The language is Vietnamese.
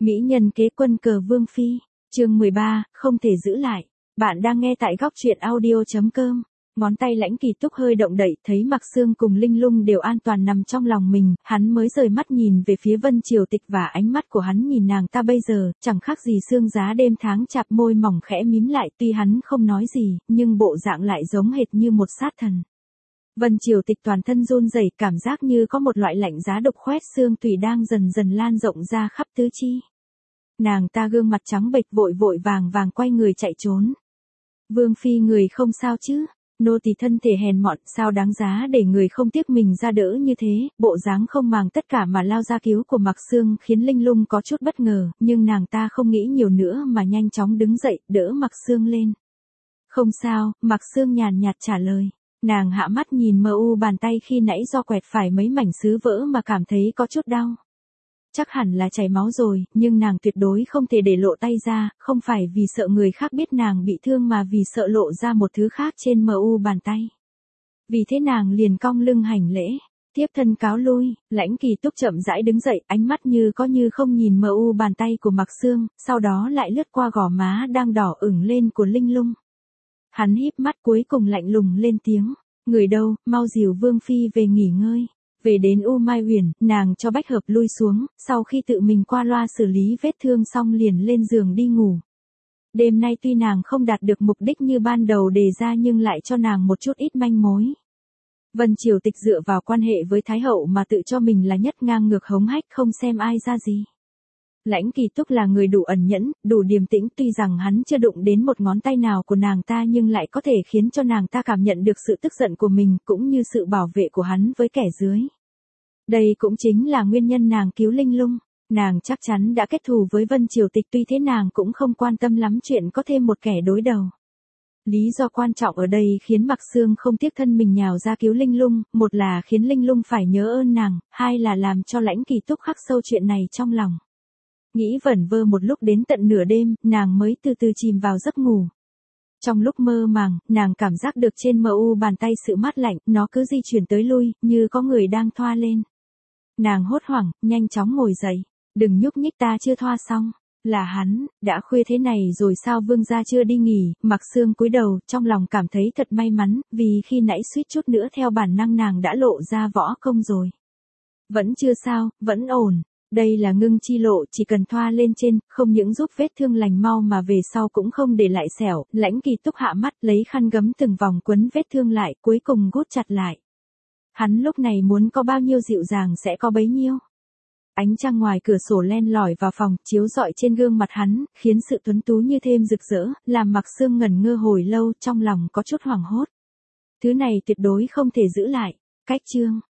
Mỹ nhân kế quân cờ Vương Phi, chương 13, không thể giữ lại. Bạn đang nghe tại góc truyện audio.com. Ngón tay Lãnh Kỳ Túc hơi động đậy, thấy Mạc Sương cùng Linh Lung đều an toàn nằm trong lòng mình, hắn mới rời mắt nhìn về phía Vân Triều Tịch và ánh mắt của hắn nhìn nàng ta bây giờ, chẳng khác gì sương giá đêm tháng chạp môi mỏng khẽ mím lại, tuy hắn không nói gì, nhưng bộ dạng lại giống hệt như một sát thần. Vân Triều Tịch toàn thân run rẩy, cảm giác như có một loại lạnh giá độc khoét xương tủy đang dần dần lan rộng ra khắp tứ chi. Nàng ta gương mặt trắng bệch vội vội vàng vàng quay người chạy trốn. Vương Phi người không sao chứ? Nô tỳ thân thể hèn mọn, sao đáng giá để người không tiếc mình ra đỡ như thế? Bộ dáng không màng tất cả mà lao ra cứu của Mạc Sương khiến Linh Lung có chút bất ngờ, nhưng nàng ta không nghĩ nhiều nữa mà nhanh chóng đứng dậy, đỡ Mạc Sương lên. Không sao, Mạc Sương nhàn nhạt trả lời. Nàng hạ mắt nhìn mờ u bàn tay khi nãy do quẹt phải mấy mảnh sứ vỡ mà cảm thấy có chút đau. Chắc hẳn là chảy máu rồi, nhưng nàng tuyệt đối không thể để lộ tay ra, không phải vì sợ người khác biết nàng bị thương mà vì sợ lộ ra một thứ khác trên mờ u bàn tay. Vì thế nàng liền cong lưng hành lễ, tiếp thân cáo lui. Lãnh Kỳ Túc chậm rãi đứng dậy, ánh mắt như có như không nhìn mờ u bàn tay của Mạc Sương, sau đó lại lướt qua gò má đang đỏ ửng lên của Linh Lung. Hắn híp mắt cuối cùng lạnh lùng lên tiếng, người đâu, mau dìu Vương Phi về nghỉ ngơi. Về đến U Mai Huyền, nàng cho Bách Hợp lui xuống, sau khi tự mình qua loa xử lý vết thương xong liền lên giường đi ngủ. Đêm nay tuy nàng không đạt được mục đích như ban đầu đề ra nhưng lại cho nàng một chút ít manh mối. Vân Triều Tịch dựa vào quan hệ với Thái Hậu mà tự cho mình là nhất ngang ngược hống hách không xem ai ra gì. Lãnh Kỳ Túc là người đủ ẩn nhẫn, đủ điềm tĩnh, tuy rằng hắn chưa đụng đến một ngón tay nào của nàng ta nhưng lại có thể khiến cho nàng ta cảm nhận được sự tức giận của mình cũng như sự bảo vệ của hắn với kẻ dưới. Đây cũng chính là nguyên nhân nàng cứu Linh Lung. Nàng chắc chắn đã kết thù với Vân Triều Tịch, tuy thế nàng cũng không quan tâm lắm chuyện có thêm một kẻ đối đầu. Lý do quan trọng ở đây khiến Mạc Sương không tiếc thân mình nhào ra cứu Linh Lung, một là khiến Linh Lung phải nhớ ơn nàng, hai là làm cho Lãnh Kỳ Túc khắc sâu chuyện này trong lòng. Nghĩ vẩn vơ một lúc đến tận nửa đêm, nàng mới từ từ chìm vào giấc ngủ. Trong lúc mơ màng, nàng cảm giác được trên mờ u bàn tay sự mát lạnh, nó cứ di chuyển tới lui, như có người đang thoa lên. Nàng hốt hoảng, nhanh chóng ngồi dậy. Đừng nhúc nhích, ta chưa thoa xong. Là hắn, đã khuya thế này rồi sao Vương gia chưa đi nghỉ? Mạc Sương cúi đầu, trong lòng cảm thấy thật may mắn, vì khi nãy suýt chút nữa theo bản năng nàng đã lộ ra võ công rồi. Vẫn chưa sao, vẫn ổn. Đây là ngưng chi lộ, chỉ cần thoa lên trên, không những giúp vết thương lành mau mà về sau cũng không để lại sẹo. Lãnh Kỳ Túc hạ mắt lấy khăn gấm từng vòng quấn vết thương lại, cuối cùng gút chặt lại. Hắn lúc này muốn có bao nhiêu dịu dàng sẽ có bấy nhiêu. Ánh trăng ngoài cửa sổ len lỏi vào phòng, chiếu rọi trên gương mặt hắn, khiến sự tuấn tú như thêm rực rỡ, làm Mạc Sương ngẩn ngơ hồi lâu, trong lòng có chút hoảng hốt. Thứ này tuyệt đối không thể giữ lại. Cách chương